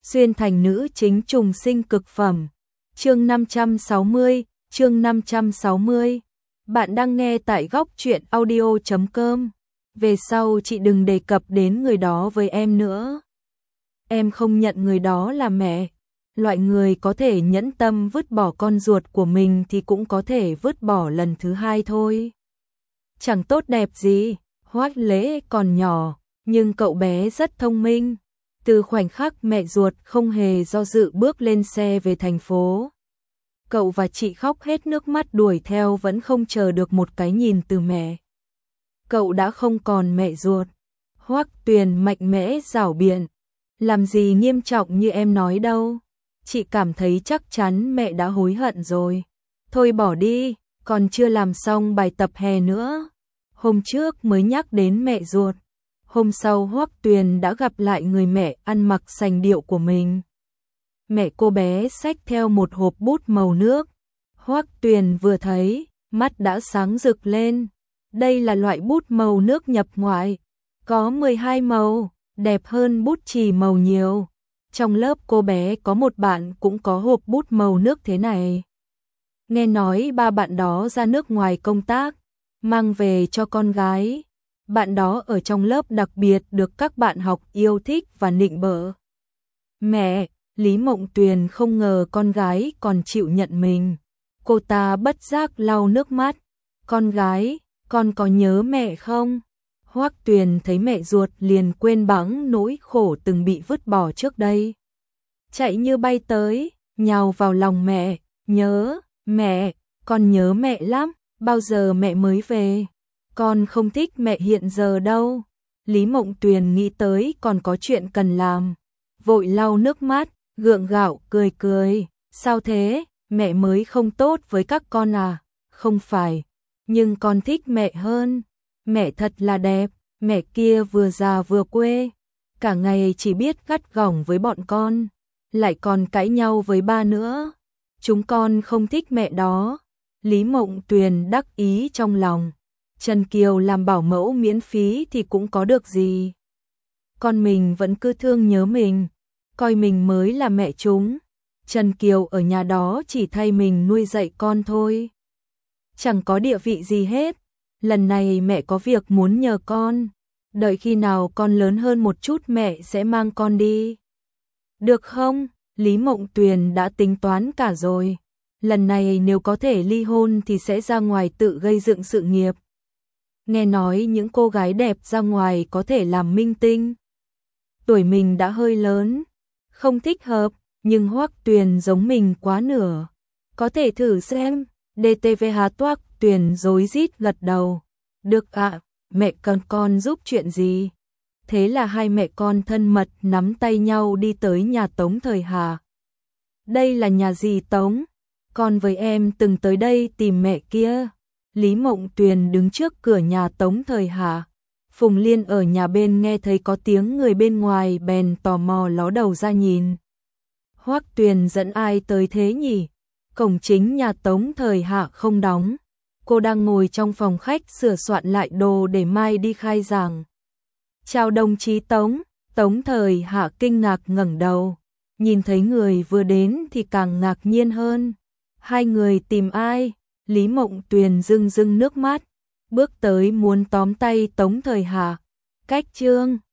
xuyên thành nữ chính trùng sinh cực phẩm. Chương 560, chương 560. Bạn đang nghe tại góc truyện audio.com. Về sau chị đừng đề cập đến người đó với em nữa. Em không nhận người đó là mẹ. Loại người có thể nhẫn tâm vứt bỏ con ruột của mình thì cũng có thể vứt bỏ lần thứ hai thôi. Chẳng tốt đẹp gì, Hoắc Lễ còn nhỏ, nhưng cậu bé rất thông minh. Từ khoảnh khắc mẹ ruột không hề do dự bước lên xe về thành phố, cậu và chị khóc hết nước mắt đuổi theo vẫn không chờ được một cái nhìn từ mẹ. Cậu đã không còn mẹ ruột. Hoắc Tuyền mạnh mẽ giảo biện. Làm gì nghiêm trọng như em nói đâu. Chị cảm thấy chắc chắn mẹ đã hối hận rồi. Thôi bỏ đi, còn chưa làm xong bài tập hè nữa. Hôm trước mới nhắc đến mẹ ruột. Hôm sau Hoắc Tuyền đã gặp lại người mẹ ăn mặc sành điệu của mình. Mẹ cô bé xách theo một hộp bút màu nước. Hoắc Tuyền vừa thấy, mắt đã sáng rực lên. Đây là loại bút màu nước nhập ngoại, có 12 màu, đẹp hơn bút chì màu nhiều. Trong lớp cô bé có một bạn cũng có hộp bút màu nước thế này. Nghe nói ba bạn đó ra nước ngoài công tác, mang về cho con gái. Bạn đó ở trong lớp đặc biệt được các bạn học yêu thích và nịnh bợ. Mẹ, Lý Mộng Tuyền không ngờ con gái còn chịu nhận mình. Cô ta bất giác lau nước mắt. Con gái, con có nhớ mẹ không? Hoắc Tuyền thấy mẹ ruột liền quên bẵng nỗi khổ từng bị vứt bỏ trước đây. Chạy như bay tới, nhào vào lòng mẹ. Nhớ, mẹ, con nhớ mẹ lắm. Bao giờ mẹ mới về? Con không thích mẹ hiện giờ đâu. Lý Mộng Tuyền nghĩ tới còn có chuyện cần làm. Vội lau nước mắt, gượng gạo cười cười. Sao thế, mẹ mới không tốt với các con à? Không phải, nhưng con thích mẹ hơn. Mẹ thật là đẹp, mẹ kia vừa già vừa quê. Cả ngày chỉ biết gắt gỏng với bọn con, lại còn cãi nhau với ba nữa. Chúng con không thích mẹ đó. Lý Mộng Tuyền đắc ý trong lòng. Trần Kiều làm bảo mẫu miễn phí thì cũng có được gì. Con mình vẫn cứ thương nhớ mình, coi mình mới là mẹ chúng. Trần Kiều ở nhà đó chỉ thay mình nuôi dạy con thôi. Chẳng có địa vị gì hết. Lần này mẹ có việc muốn nhờ con. Đợi khi nào con lớn hơn một chút mẹ sẽ mang con đi. Được không? Lý Mộng Tuyền đã tính toán cả rồi. Lần này nếu có thể ly hôn thì sẽ ra ngoài tự gây dựng sự nghiệp. Nghe nói những cô gái đẹp ra ngoài có thể làm minh tinh. Tuổi mình đã hơi lớn, không thích hợp, nhưng Hoắc Tuyền giống mình quá nửa. Có thể thử xem. DTVH Hoắc Tuyền rối rít gật đầu. Được ạ, mẹ cần con giúp chuyện gì? Thế là hai mẹ con thân mật nắm tay nhau đi tới nhà Tống Thời Hà. Đây là nhà dì Tống. Con với em từng tới đây tìm mẹ kia. Lý Mộng Tuyền đứng trước cửa nhà Tống Thời Hà. Phùng Liên ở nhà bên nghe thấy có tiếng người bên ngoài bèn tò mò ló đầu ra nhìn. Hoắc Tuyền dẫn ai tới thế nhỉ? Cổng chính nhà Tống Thời Hạ không đóng. Cô đang ngồi trong phòng khách sửa soạn lại đồ để mai đi khai giảng. Chào đồng chí Tống. Tống Thời Hạ kinh ngạc ngẩng đầu. Nhìn thấy người vừa đến thì càng ngạc nhiên hơn. Hai người tìm ai? Lý Mộng Tuyền rưng rưng nước mắt, bước tới muốn tóm tay Tống Thời Hà. Cách Trương,